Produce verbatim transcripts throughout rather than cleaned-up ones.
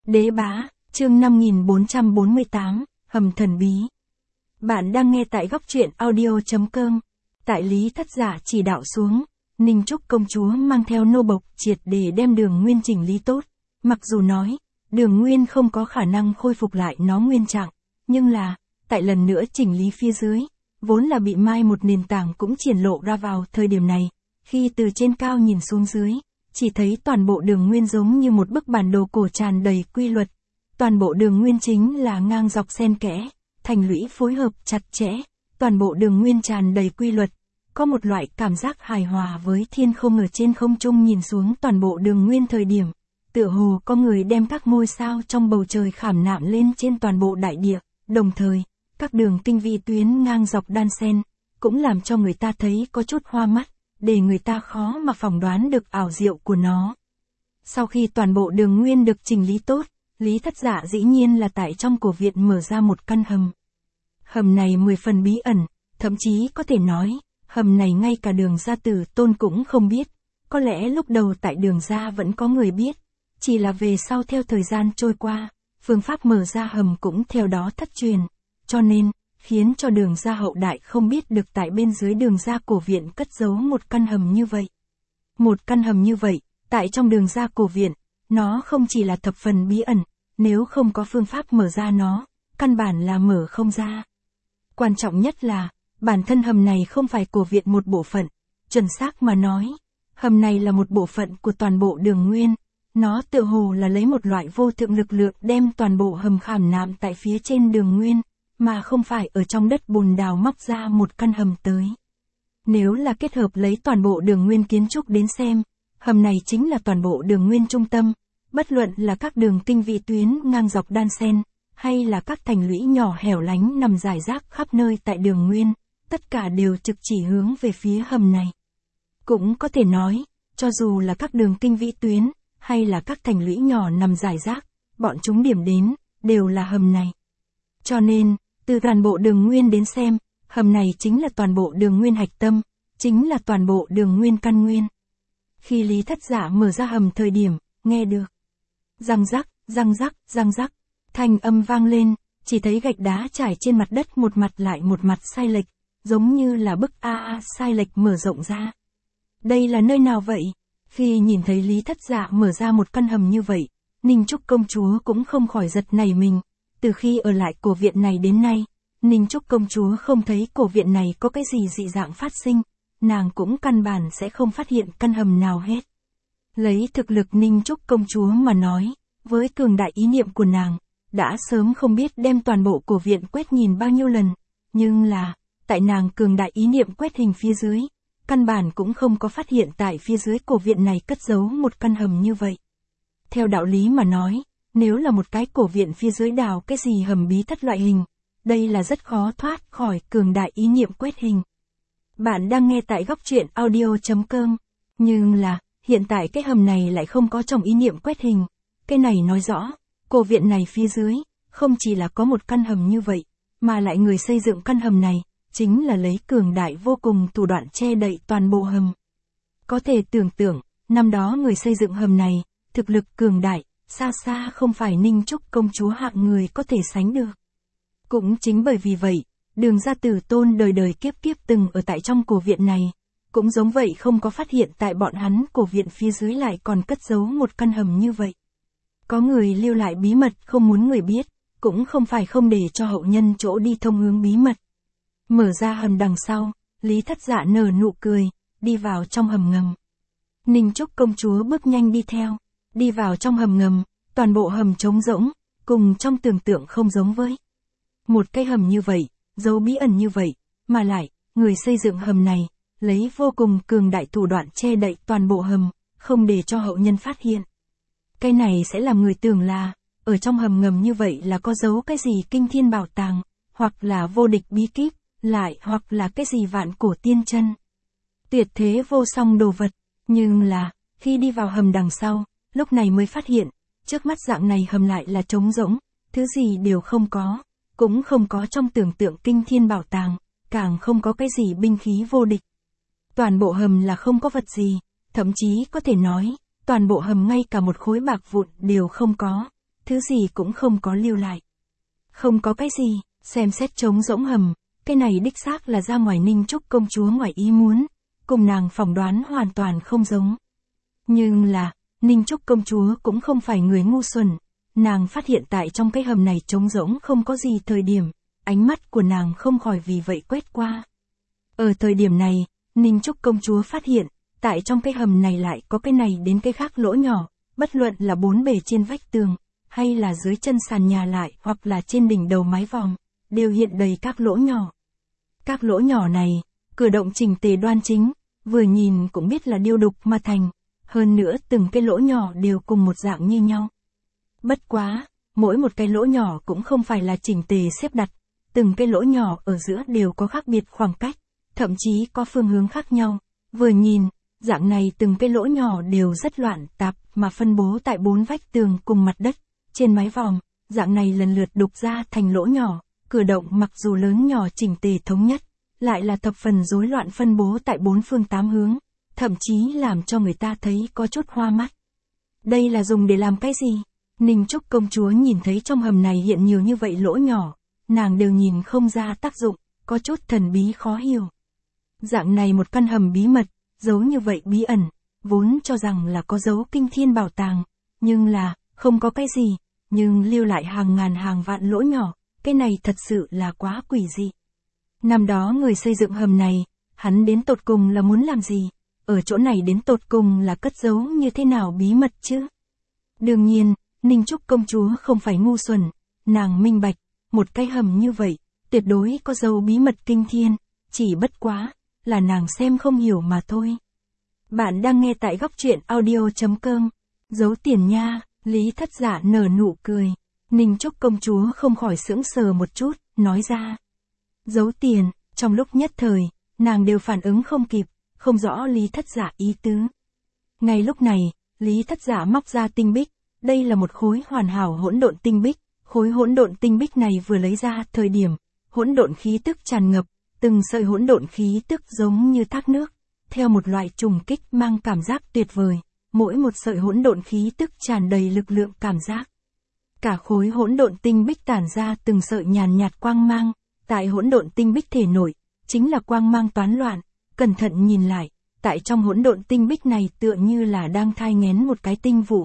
Đế bá, chương năm nghìn bốn trăm bốn mươi tám, hầm thần bí. Bạn đang nghe tại góc truyện audio.com. Tại Lý Thất Giả chỉ đạo xuống, Ninh Trúc công chúa mang theo nô bộc triệt để đem Đường Nguyên chỉnh lý tốt. Mặc dù nói, Đường Nguyên không có khả năng khôi phục lại nó nguyên trạng, nhưng là, tại lần nữa chỉnh lý phía dưới, vốn là bị mai một nền tảng cũng triển lộ ra vào thời điểm này, khi từ trên cao nhìn xuống dưới, chỉ thấy toàn bộ Đường Nguyên giống như một bức bản đồ cổ tràn đầy quy luật. Toàn bộ Đường Nguyên chính là ngang dọc xen kẽ, thành lũy phối hợp chặt chẽ, toàn bộ Đường Nguyên tràn đầy quy luật, có một loại cảm giác hài hòa với thiên không ở trên không trung nhìn xuống toàn bộ Đường Nguyên thời điểm, tựa hồ có người đem các ngôi sao trong bầu trời khảm nạm lên trên toàn bộ đại địa, đồng thời, các đường tinh vi tuyến ngang dọc đan xen, cũng làm cho người ta thấy có chút hoa mắt, để người ta khó mà phỏng đoán được ảo diệu của nó. Sau khi toàn bộ Đường Nguyên được chỉnh lý tốt, Lý Thất Giả dĩ nhiên là tại trong cổ viện mở ra một căn hầm. Hầm này mười phần bí ẩn, thậm chí có thể nói, hầm này ngay cả Đường gia tử tôn cũng không biết. Có lẽ lúc đầu tại Đường gia vẫn có người biết, chỉ là về sau theo thời gian trôi qua, phương pháp mở ra hầm cũng theo đó thất truyền, cho nên, khiến cho Đường gia hậu đại không biết được tại bên dưới Đường gia cổ viện cất giấu một căn hầm như vậy. Một căn hầm như vậy, tại trong Đường gia cổ viện, nó không chỉ là thập phần bí ẩn, nếu không có phương pháp mở ra nó, căn bản là mở không ra. Quan trọng nhất là, bản thân hầm này không phải cổ viện một bộ phận, chuẩn xác mà nói, hầm này là một bộ phận của toàn bộ Đường Nguyên, nó tựa hồ là lấy một loại vô thượng lực lượng đem toàn bộ hầm khảm nạm tại phía trên Đường Nguyên, mà không phải ở trong đất bùn đào móc ra một căn hầm tới. Nếu là kết hợp lấy toàn bộ Đường Nguyên kiến trúc đến xem, hầm này chính là toàn bộ Đường Nguyên trung tâm, bất luận là các đường tinh vị tuyến ngang dọc đan xen, hay là các thành lũy nhỏ hẻo lánh nằm rải rác khắp nơi tại Đường Nguyên, tất cả đều trực chỉ hướng về phía hầm này. Cũng có thể nói, cho dù là các đường tinh vĩ tuyến, hay là các thành lũy nhỏ nằm rải rác, bọn chúng điểm đến, đều là hầm này. Cho nên, từ toàn bộ Đường Nguyên đến xem, hầm này chính là toàn bộ Đường Nguyên hạch tâm, chính là toàn bộ Đường Nguyên căn nguyên. Khi Lý Thất Giả mở ra hầm thời điểm, nghe được răng rắc, răng rắc, răng rắc, thanh âm vang lên, chỉ thấy gạch đá trải trên mặt đất một mặt lại một mặt sai lệch, giống như là bức a a sai lệch mở rộng ra. Đây là nơi nào vậy? Khi nhìn thấy Lý Thất Giả mở ra một căn hầm như vậy, Ninh Trúc công chúa cũng không khỏi giật nảy mình. Từ khi ở lại cổ viện này đến nay, Ninh Trúc công chúa không thấy cổ viện này có cái gì dị dạng phát sinh, nàng cũng căn bản sẽ không phát hiện căn hầm nào hết. Lấy thực lực Ninh Trúc công chúa mà nói, với cường đại ý niệm của nàng, đã sớm không biết đem toàn bộ cổ viện quét nhìn bao nhiêu lần, nhưng là, tại nàng cường đại ý niệm quét hình phía dưới, căn bản cũng không có phát hiện tại phía dưới cổ viện này cất giấu một căn hầm như vậy. Theo đạo lý mà nói, nếu là một cái cổ viện phía dưới đào cái gì hầm bí thất loại hình, đây là rất khó thoát khỏi cường đại ý niệm quét hình. Bạn đang nghe tại góc truyện audio.com, nhưng là, hiện tại cái hầm này lại không có trong ý niệm quét hình. Cái này nói rõ, cổ viện này phía dưới, không chỉ là có một căn hầm như vậy, mà lại người xây dựng căn hầm này, chính là lấy cường đại vô cùng thủ đoạn che đậy toàn bộ hầm. Có thể tưởng tượng, năm đó người xây dựng hầm này, thực lực cường đại, xa xa không phải Ninh Trúc công chúa hạng người có thể sánh được. Cũng chính bởi vì vậy, Đường gia tử tôn đời đời kiếp kiếp từng ở tại trong cổ viện này, cũng giống vậy không có phát hiện tại bọn hắn cổ viện phía dưới lại còn cất giấu một căn hầm như vậy. Có người lưu lại bí mật không muốn người biết, cũng không phải không để cho hậu nhân chỗ đi thông hướng bí mật. Mở ra hầm đằng sau, Lý Thất Giả nở nụ cười, đi vào trong hầm ngầm. Ninh Trúc công chúa bước nhanh đi theo, đi vào trong hầm ngầm, toàn bộ hầm trống rỗng, cùng trong tưởng tượng không giống với. Một cái hầm như vậy, dấu bí ẩn như vậy, mà lại, người xây dựng hầm này, lấy vô cùng cường đại thủ đoạn che đậy toàn bộ hầm, không để cho hậu nhân phát hiện. Cái này sẽ làm người tưởng là, ở trong hầm ngầm như vậy là có giấu cái gì kinh thiên bảo tàng, hoặc là vô địch bí kíp, lại hoặc là cái gì vạn cổ tiên chân. Tuyệt thế vô song đồ vật, nhưng là, khi đi vào hầm đằng sau, lúc này mới phát hiện, trước mắt dạng này hầm lại là trống rỗng, thứ gì đều không có, cũng không có trong tưởng tượng kinh thiên bảo tàng, càng không có cái gì binh khí vô địch. Toàn bộ hầm là không có vật gì, thậm chí có thể nói, toàn bộ hầm ngay cả một khối bạc vụn đều không có, thứ gì cũng không có lưu lại. Không có cái gì, xem xét trống rỗng hầm, cái này đích xác là ra ngoài Ninh Trúc công chúa ngoài ý muốn, cùng nàng phỏng đoán hoàn toàn không giống. Nhưng là, Ninh Trúc công chúa cũng không phải người ngu xuẩn, nàng phát hiện tại trong cái hầm này trống rỗng không có gì thời điểm, ánh mắt của nàng không khỏi vì vậy quét qua. Ở thời điểm này, Ninh Trúc công chúa phát hiện, tại trong cái hầm này lại có cái này đến cái khác lỗ nhỏ, bất luận là bốn bề trên vách tường, hay là dưới chân sàn nhà lại hoặc là trên đỉnh đầu mái vòm, đều hiện đầy các lỗ nhỏ. Các lỗ nhỏ này, cử động chỉnh tề đoan chính, vừa nhìn cũng biết là điêu đục mà thành, hơn nữa từng cái lỗ nhỏ đều cùng một dạng như nhau. Bất quá, mỗi một cái lỗ nhỏ cũng không phải là chỉnh tề xếp đặt, từng cái lỗ nhỏ ở giữa đều có khác biệt khoảng cách, thậm chí có phương hướng khác nhau. Vừa nhìn, dạng này từng cái lỗ nhỏ đều rất loạn tạp mà phân bố tại bốn vách tường cùng mặt đất, trên mái vòm, dạng này lần lượt đục ra thành lỗ nhỏ, cử động mặc dù lớn nhỏ chỉnh tề thống nhất, lại là thập phần rối loạn phân bố tại bốn phương tám hướng, thậm chí làm cho người ta thấy có chút hoa mắt. Đây là dùng để làm cái gì? Ninh Trúc công chúa nhìn thấy trong hầm này hiện nhiều như vậy lỗ nhỏ, nàng đều nhìn không ra tác dụng, có chút thần bí khó hiểu. Dạng này một căn hầm bí mật, giấu như vậy bí ẩn, vốn cho rằng là có dấu kinh thiên bảo tàng, nhưng là, không có cái gì, nhưng lưu lại hàng ngàn hàng vạn lỗ nhỏ, cái này thật sự là quá quỷ dị. Năm đó người xây dựng hầm này, hắn đến tột cùng là muốn làm gì? Ở chỗ này đến tột cùng là cất giấu như thế nào bí mật chứ? Đương nhiên, Ninh Trúc công chúa không phải ngu xuẩn, nàng minh bạch, một cái hầm như vậy, tuyệt đối có dấu bí mật kinh thiên, chỉ bất quá, là nàng xem không hiểu mà thôi. Bạn đang nghe tại góc truyện audio chấm com, giấu tiền nha, Lý Thất Dạ nở nụ cười, Ninh Trúc công chúa không khỏi sững sờ một chút, nói ra. Giấu tiền, trong lúc nhất thời, nàng đều phản ứng không kịp, không rõ Lý Thất Dạ ý tứ. Ngay lúc này, Lý Thất Dạ móc ra tinh bích, đây là một khối hoàn hảo hỗn độn tinh bích, khối hỗn độn tinh bích này vừa lấy ra thời điểm, hỗn độn khí tức tràn ngập, từng sợi hỗn độn khí tức giống như thác nước, theo một loại trùng kích mang cảm giác tuyệt vời, mỗi một sợi hỗn độn khí tức tràn đầy lực lượng cảm giác. Cả khối hỗn độn tinh bích tản ra từng sợi nhàn nhạt quang mang, tại hỗn độn tinh bích thể nổi, chính là quang mang toán loạn, cẩn thận nhìn lại, tại trong hỗn độn tinh bích này tựa như là đang thai nghén một cái tinh vũ.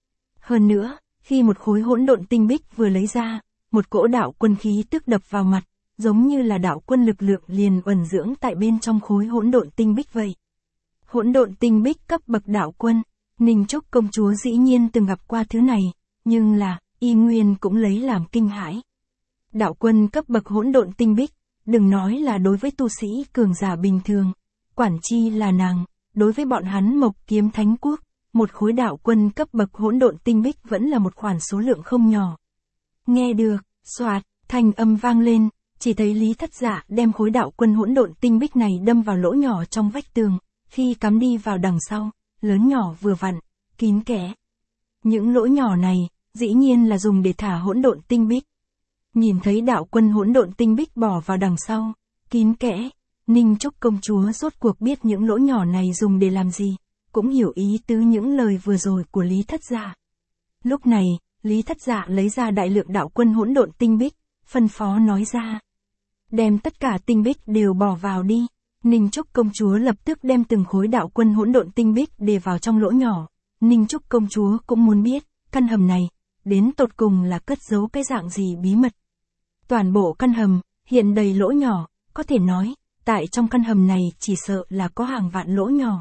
Hơn nữa, khi một khối hỗn độn tinh bích vừa lấy ra, một cỗ đạo quân khí tức đập vào mặt, giống như là đạo quân lực lượng liền uẩn dưỡng tại bên trong khối hỗn độn tinh bích vậy. Hỗn độn tinh bích cấp bậc đạo quân, Ninh Trúc công chúa dĩ nhiên từng gặp qua thứ này, nhưng là, y nguyên cũng lấy làm kinh hãi. Đạo quân cấp bậc hỗn độn tinh bích, đừng nói là đối với tu sĩ cường giả bình thường, quản chi là nàng, đối với bọn hắn Mộc Kiếm Thánh Quốc, một khối đạo quân cấp bậc hỗn độn tinh bích vẫn là một khoản số lượng không nhỏ. Nghe được, xoạt, thanh âm vang lên, chỉ thấy Lý Thất Dạ đem khối đạo quân hỗn độn tinh bích này đâm vào lỗ nhỏ trong vách tường, khi cắm đi vào đằng sau, lớn nhỏ vừa vặn, kín kẽ. Những lỗ nhỏ này, dĩ nhiên là dùng để thả hỗn độn tinh bích. Nhìn thấy đạo quân hỗn độn tinh bích bỏ vào đằng sau, kín kẽ, Ninh Trúc công chúa rốt cuộc biết những lỗ nhỏ này dùng để làm gì, cũng hiểu ý tứ những lời vừa rồi của Lý Thất Dạ. Lúc này, Lý Thất Dạ lấy ra đại lượng đạo quân hỗn độn tinh bích, phân phó nói ra. Đem tất cả tinh bích đều bỏ vào đi. Ninh Trúc công chúa lập tức đem từng khối đạo quân hỗn độn tinh bích để vào trong lỗ nhỏ. Ninh Trúc công chúa cũng muốn biết, căn hầm này, đến tột cùng là cất giấu cái dạng gì bí mật. Toàn bộ căn hầm, hiện đầy lỗ nhỏ, có thể nói, tại trong căn hầm này chỉ sợ là có hàng vạn lỗ nhỏ.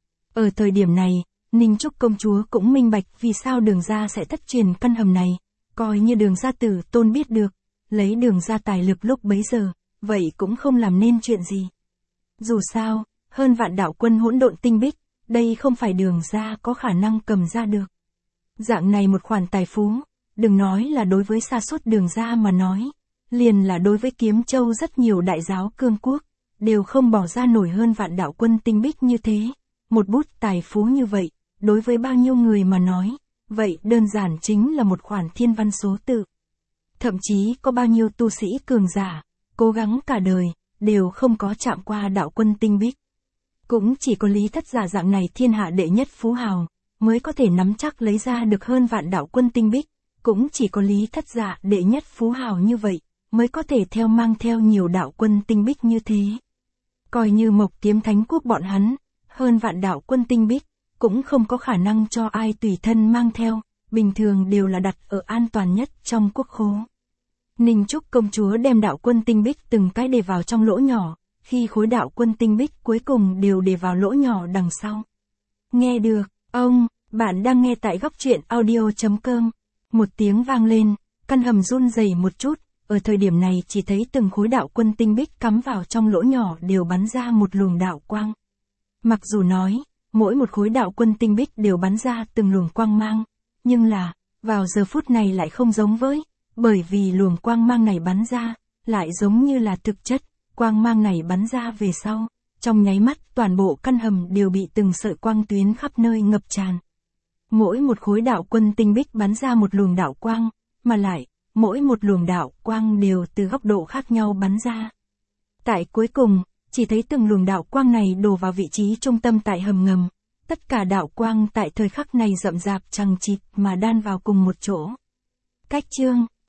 Ở thời điểm này, Ninh Trúc công chúa cũng minh bạch vì sao Đường gia sẽ thất truyền căn hầm này, coi như Đường gia tử tôn biết được, lấy Đường gia tài lực lúc bấy giờ, vậy cũng không làm nên chuyện gì. Dù sao, hơn vạn đạo quân hỗn độn tinh bích, đây không phải Đường gia có khả năng cầm ra được. Dạng này một khoản tài phú, đừng nói là đối với sa sút Đường gia mà nói, liền là đối với Kiếm Châu rất nhiều đại giáo cương quốc, đều không bỏ ra nổi hơn vạn đạo quân tinh bích như thế. Một bút tài phú như vậy, đối với bao nhiêu người mà nói, vậy đơn giản chính là một khoản thiên văn số tự. Thậm chí có bao nhiêu tu sĩ cường giả, cố gắng cả đời, đều không có chạm qua đạo quân tinh bích. Cũng chỉ có Lý Thất Dạ dạng này thiên hạ đệ nhất phú hào, mới có thể nắm chắc lấy ra được hơn vạn đạo quân tinh bích, cũng chỉ có Lý Thất Dạ đệ nhất phú hào như vậy, mới có thể theo mang theo nhiều đạo quân tinh bích như thế. Coi như Mộc Tiếm Thánh Quốc bọn hắn, hơn vạn đạo quân tinh bích, cũng không có khả năng cho ai tùy thân mang theo, bình thường đều là đặt ở an toàn nhất trong quốc khố. Ninh Trúc công chúa đem đạo quân tinh bích từng cái để vào trong lỗ nhỏ, khi khối đạo quân tinh bích cuối cùng đều để vào lỗ nhỏ đằng sau. Nghe được, ông, bạn đang nghe tại góc truyện audio.com. Một tiếng vang lên, căn hầm run rẩy một chút, ở thời điểm này chỉ thấy từng khối đạo quân tinh bích cắm vào trong lỗ nhỏ đều bắn ra một luồng đạo quang. Mặc dù nói, mỗi một khối đạo quân tinh bích đều bắn ra từng luồng quang mang, nhưng là, vào giờ phút này lại không giống với, bởi vì luồng quang mang này bắn ra, lại giống như là thực chất, quang mang này bắn ra về sau, trong nháy mắt toàn bộ căn hầm đều bị từng sợi quang tuyến khắp nơi ngập tràn. Mỗi một khối đạo quân tinh bích bắn ra một luồng đạo quang, mà lại, mỗi một luồng đạo quang đều từ góc độ khác nhau bắn ra. Tại cuối cùng, chỉ thấy từng luồng đạo quang này đổ vào vị trí trung tâm tại hầm ngầm, tất cả đạo quang tại thời khắc này rậm rạp chằng chịt mà đan vào cùng một chỗ. Cách chương